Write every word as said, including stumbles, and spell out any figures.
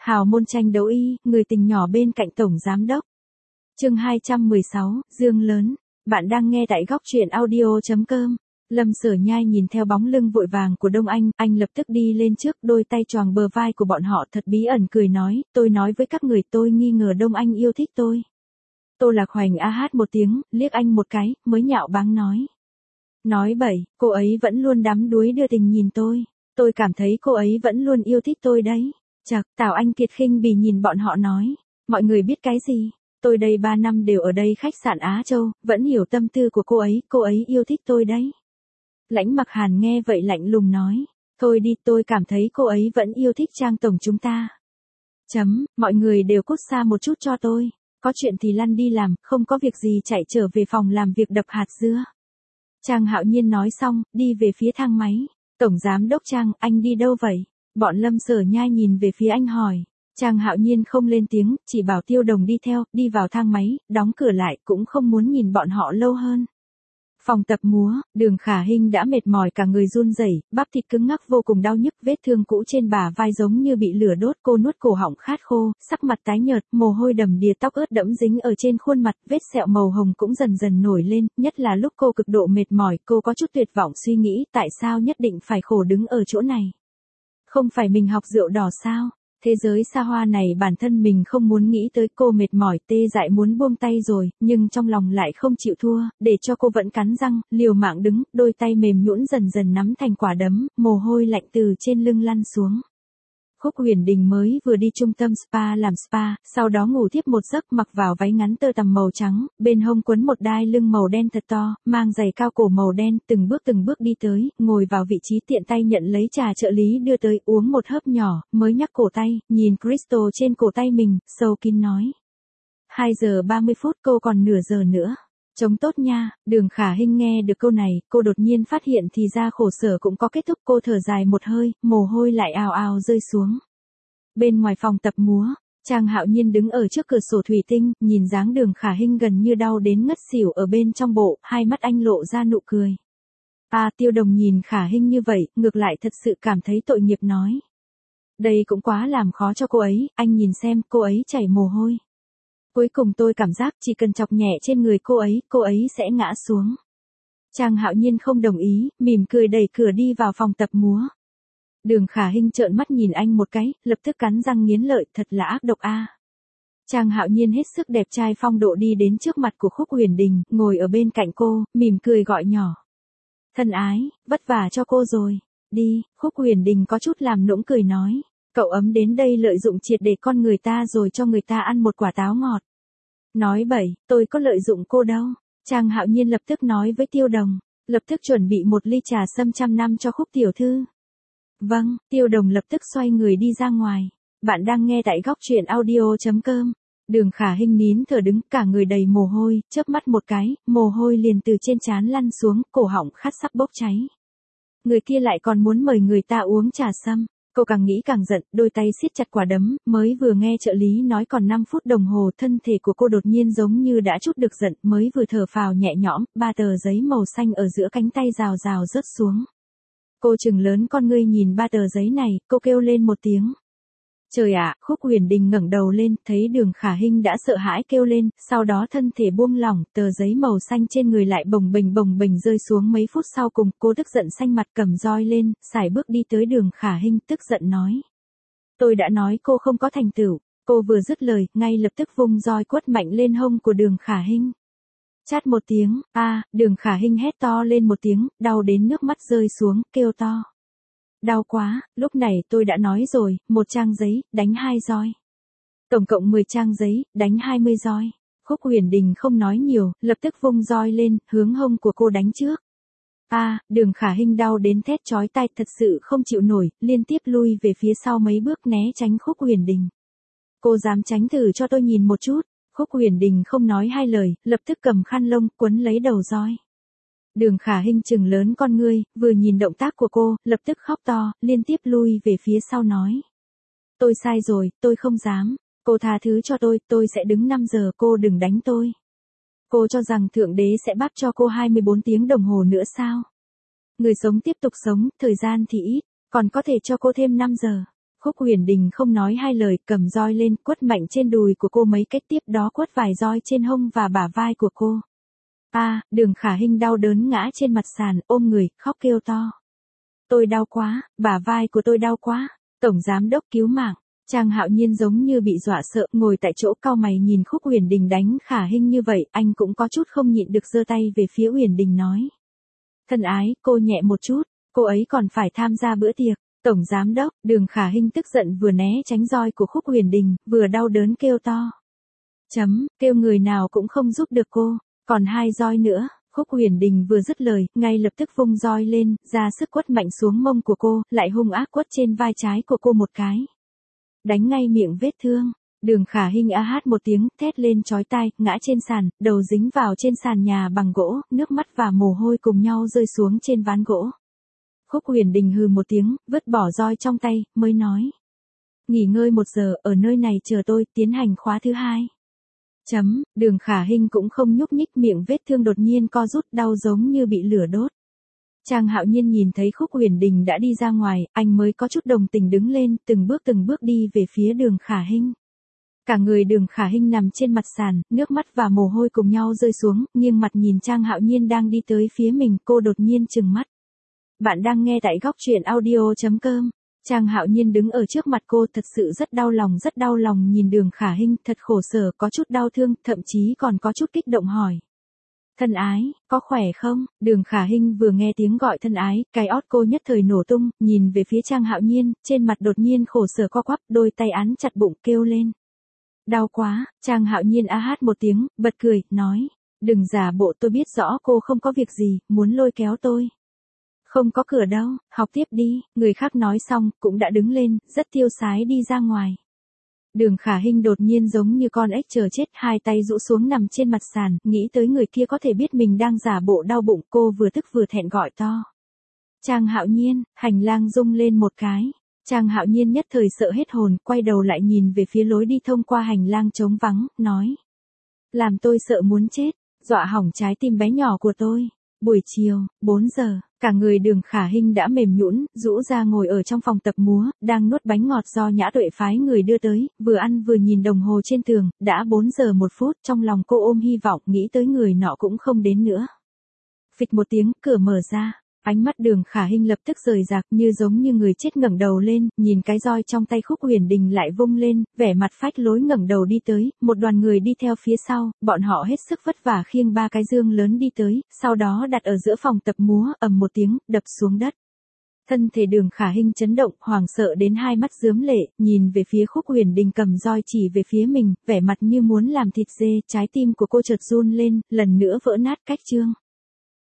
Hào môn tranh đấu y, người tình nhỏ bên cạnh tổng giám đốc. Chương hai trăm mười sáu, Dương lớn. Bạn đang nghe tại góc truyện audio chấm com. Lâm Sở Nhai nhìn theo bóng lưng vội vàng của Đông Anh, anh lập tức đi lên trước, đôi tay choàng bờ vai của bọn họ thật bí ẩn cười nói, tôi nói với các người tôi nghi ngờ Đông Anh yêu thích tôi. Tô Lạc Hoành a hát một tiếng, liếc anh một cái, mới nhạo báng nói. Nói bậy, cô ấy vẫn luôn đắm đuối đưa tình nhìn tôi. Tôi cảm thấy cô ấy vẫn luôn yêu thích tôi đấy. Chậc, Tào Anh Kiệt khinh bỉ nhìn bọn họ nói. Mọi người biết cái gì? Tôi đây ba năm đều ở đây khách sạn Á Châu, vẫn hiểu tâm tư của cô ấy, cô ấy yêu thích tôi đấy. Lãnh Mặc Hàn nghe vậy lạnh lùng nói. Thôi đi, tôi cảm thấy cô ấy vẫn yêu thích Trang tổng chúng ta. Chấm, mọi người đều cút xa một chút cho tôi. Có chuyện thì lăn đi làm, không có việc gì chạy trở về phòng làm việc đập hạt dưa. Trang Hạo Nhiên nói xong, đi về phía thang máy. Tổng giám đốc Trang, anh đi đâu vậy? Bọn Lâm Sở Nhai nhìn về phía anh hỏi. Trang Hạo Nhiên không lên tiếng, chỉ bảo Tiêu Đồng đi theo, đi vào thang máy, đóng cửa lại, cũng không muốn nhìn bọn họ lâu hơn. Phòng tập múa, Đường Khả Hinh đã mệt mỏi cả người run rẩy, bắp thịt cứng ngắc vô cùng đau nhức, vết thương cũ trên bả vai giống như bị lửa đốt, cô nuốt cổ họng khát khô, sắc mặt tái nhợt, mồ hôi đầm đìa, tóc ướt đẫm dính ở trên khuôn mặt, vết sẹo màu hồng cũng dần dần nổi lên, nhất là lúc cô cực độ mệt mỏi, cô có chút tuyệt vọng suy nghĩ, tại sao nhất định phải khổ đứng ở chỗ này? Không phải mình học rượu đỏ sao? Thế giới xa hoa này bản thân mình không muốn nghĩ tới, cô mệt mỏi tê dại muốn buông tay rồi, nhưng trong lòng lại không chịu thua, để cho cô vẫn cắn răng, liều mạng đứng, đôi tay mềm nhũn dần dần nắm thành quả đấm, mồ hôi lạnh từ trên lưng lăn xuống. Khúc Huyền Đình mới vừa đi trung tâm spa làm spa, sau đó ngủ thiếp một giấc, mặc vào váy ngắn tơ tằm màu trắng, bên hông quấn một đai lưng màu đen thật to, mang giày cao cổ màu đen, từng bước từng bước đi tới, ngồi vào vị trí tiện tay nhận lấy trà trợ lý đưa tới, uống một hớp nhỏ, mới nhắc cổ tay, nhìn crystal trên cổ tay mình, sâu kín nói. hai giờ ba mươi phút, cô còn nửa giờ nữa. Trông tốt nha. Đường Khả Hinh nghe được câu này, cô đột nhiên phát hiện thì ra khổ sở cũng có kết thúc, cô thở dài một hơi, mồ hôi lại ào ào rơi xuống. Bên ngoài phòng tập múa, Trang Hạo Nhiên đứng ở trước cửa sổ thủy tinh, nhìn dáng Đường Khả Hinh gần như đau đến ngất xỉu ở bên trong bộ, hai mắt anh lộ ra nụ cười. À, Tiêu Đồng nhìn Khả Hinh như vậy, ngược lại thật sự cảm thấy tội nghiệp nói. Đây cũng quá làm khó cho cô ấy, anh nhìn xem, cô ấy chảy mồ hôi. Cuối cùng tôi cảm giác chỉ cần chọc nhẹ trên người cô ấy, cô ấy sẽ ngã xuống. Trang Hạo Nhiên không đồng ý, mỉm cười đẩy cửa đi vào phòng tập múa. Đường Khả Hinh trợn mắt nhìn anh một cái, lập tức cắn răng nghiến lợi, thật là ác độc a. Trang Hạo Nhiên hết sức đẹp trai phong độ đi đến trước mặt của Khúc Huyền Đình, ngồi ở bên cạnh cô, mỉm cười gọi nhỏ. Thân ái, vất vả cho cô rồi. Đi, Khúc Huyền Đình có chút làm nũng cười nói. Cậu ấm đến đây lợi dụng triệt để con người ta rồi cho người ta ăn một quả táo ngọt. Nói bậy, tôi có lợi dụng cô đâu. Trang Hạo Nhiên lập tức nói với Tiêu Đồng, lập tức chuẩn bị một ly trà sâm trăm năm cho Khúc tiểu thư. Vâng, Tiêu Đồng lập tức xoay người đi ra ngoài. Bạn đang nghe tại góc truyện audio chấm com. Đường Khả Hinh nín thở đứng, cả người đầy mồ hôi, chớp mắt một cái, mồ hôi liền từ trên trán lăn xuống, cổ họng khát sắp bốc cháy. Người kia lại còn muốn mời người ta uống trà sâm. Cô càng nghĩ càng giận, đôi tay siết chặt quả đấm, mới vừa nghe trợ lý nói còn năm phút đồng hồ, thân thể của cô đột nhiên giống như đã chút được giận, mới vừa thở phào nhẹ nhõm, ba tờ giấy màu xanh ở giữa cánh tay rào rào rớt xuống. Cô trừng lớn con ngươi nhìn ba tờ giấy này, cô kêu lên một tiếng. Trời ạ, Khúc Huyền Đình ngẩng đầu lên, thấy Đường Khả Hinh đã sợ hãi kêu lên, sau đó thân thể buông lỏng, tờ giấy màu xanh trên người lại bồng bềnh bồng bềnh rơi xuống mấy phút sau cùng, cô tức giận xanh mặt cầm roi lên, sải bước đi tới Đường Khả Hinh, tức giận nói. Tôi đã nói cô không có thành tựu, cô vừa dứt lời, ngay lập tức vung roi quất mạnh lên hông của Đường Khả Hinh. Chát một tiếng, a, Đường Khả Hinh hét to lên một tiếng, đau đến nước mắt rơi xuống, kêu to. Đau quá, lúc này tôi đã nói rồi, một trang giấy, đánh hai roi. Tổng cộng mười trang giấy, đánh hai mươi roi. Khúc Huyền Đình không nói nhiều, lập tức vung roi lên, hướng hông của cô đánh trước. A, à, Đường Khả Hinh đau đến thét chói tai, thật sự không chịu nổi, liên tiếp lui về phía sau mấy bước né tránh Khúc Huyền Đình. Cô dám tránh thử cho tôi nhìn một chút. Khúc Huyền Đình không nói hai lời, lập tức cầm khăn lông, quấn lấy đầu roi. Đường Khả Hinh trừng lớn con ngươi, vừa nhìn động tác của cô, lập tức khóc to, liên tiếp lui về phía sau nói. Tôi sai rồi, tôi không dám. Cô tha thứ cho tôi, tôi sẽ đứng năm giờ, cô đừng đánh tôi. Cô cho rằng Thượng Đế sẽ bắt cho cô hai mươi bốn tiếng đồng hồ nữa sao? Người sống tiếp tục sống, thời gian thì ít, còn có thể cho cô thêm năm giờ. Khúc Huyền Đình không nói hai lời, cầm roi lên, quất mạnh trên đùi của cô mấy cái, tiếp đó quất vài roi trên hông và bả vai của cô. A, Đường Khả Hinh đau đớn ngã trên mặt sàn, ôm người, khóc kêu to. Tôi đau quá, bả vai của tôi đau quá, Tổng Giám Đốc cứu mạng. Trang Hạo Nhiên giống như bị dọa sợ, ngồi tại chỗ cau mày nhìn Khúc Huyền Đình đánh Khả Hinh như vậy, anh cũng có chút không nhịn được giơ tay về phía Huyền Đình nói. Thân ái, cô nhẹ một chút, cô ấy còn phải tham gia bữa tiệc. Tổng Giám Đốc, Đường Khả Hinh tức giận vừa né tránh roi của Khúc Huyền Đình, vừa đau đớn kêu to. Chấm, kêu người nào cũng không giúp được cô, còn hai roi nữa. Khúc Huyền Đình vừa dứt lời, ngay lập tức vung roi lên, ra sức quất mạnh xuống mông của cô, lại hung ác quất trên vai trái của cô một cái. Đánh ngay miệng vết thương. Đường Khả Hinh a hát một tiếng, thét lên chói tai, ngã trên sàn, đầu dính vào trên sàn nhà bằng gỗ, nước mắt và mồ hôi cùng nhau rơi xuống trên ván gỗ. Khúc Huyền Đình hừ một tiếng, vứt bỏ roi trong tay, mới nói. Nghỉ ngơi một giờ, ở nơi này chờ tôi, tiến hành khóa thứ hai. Chấm, Đường Khả Hinh cũng không nhúc nhích, miệng vết thương đột nhiên co rút, đau giống như bị lửa đốt. Trang Hạo Nhiên nhìn thấy Khúc Huyền Đình đã đi ra ngoài, anh mới có chút đồng tình đứng lên, từng bước từng bước đi về phía Đường Khả Hinh. Cả người Đường Khả Hinh nằm trên mặt sàn, nước mắt và mồ hôi cùng nhau rơi xuống, nghiêng mặt nhìn Trang Hạo Nhiên đang đi tới phía mình, cô đột nhiên trừng mắt. Bạn đang nghe tại góc truyện audio chấm com. Trang Hạo Nhiên đứng ở trước mặt cô, thật sự rất đau lòng rất đau lòng nhìn Đường Khả Hinh, thật khổ sở, có chút đau thương, thậm chí còn có chút kích động hỏi. Thân ái, có khỏe không? Đường Khả Hinh vừa nghe tiếng gọi thân ái, cái ót cô nhất thời nổ tung, nhìn về phía Trang Hạo Nhiên, trên mặt đột nhiên khổ sở co quắp, đôi tay ấn chặt bụng, kêu lên. Đau quá. Trang Hạo Nhiên a hát một tiếng, bật cười, nói. Đừng giả bộ, tôi biết rõ cô không có việc gì, muốn lôi kéo tôi. Không có cửa đâu, học tiếp đi. Người khác nói xong, cũng đã đứng lên, rất tiêu sái đi ra ngoài. Đường Khả Hinh đột nhiên giống như con ếch chờ chết, hai tay rũ xuống nằm trên mặt sàn, nghĩ tới người kia có thể biết mình đang giả bộ đau bụng, cô vừa tức vừa thẹn gọi to. Trang Hạo Nhiên. Hành lang rung lên một cái. Trang Hạo Nhiên nhất thời sợ hết hồn, quay đầu lại nhìn về phía lối đi thông qua hành lang trống vắng, nói. Làm tôi sợ muốn chết, dọa hỏng trái tim bé nhỏ của tôi. Buổi chiều, bốn giờ, cả người Đường Khả Hinh đã mềm nhũn, rũ ra ngồi ở trong phòng tập múa, đang nuốt bánh ngọt do Nhã Tuệ phái người đưa tới, vừa ăn vừa nhìn đồng hồ trên tường, đã bốn giờ một phút, trong lòng cô ôm hy vọng, nghĩ tới người nọ cũng không đến nữa. Phịch một tiếng, cửa mở ra. Ánh mắt Đường Khả Hinh lập tức rời rạc, như giống như người chết, ngẩng đầu lên, nhìn cái roi trong tay Khúc Huyền Đình lại vung lên, vẻ mặt phách lối ngẩng đầu đi tới, một đoàn người đi theo phía sau, bọn họ hết sức vất vả khiêng ba cái dương lớn đi tới, sau đó đặt ở giữa phòng tập múa, ầm một tiếng, đập xuống đất. Thân thể Đường Khả Hinh chấn động, hoảng sợ đến hai mắt rướm lệ, nhìn về phía Khúc Huyền Đình cầm roi chỉ về phía mình, vẻ mặt như muốn làm thịt dê, trái tim của cô chợt run lên, lần nữa vỡ nát cách chương.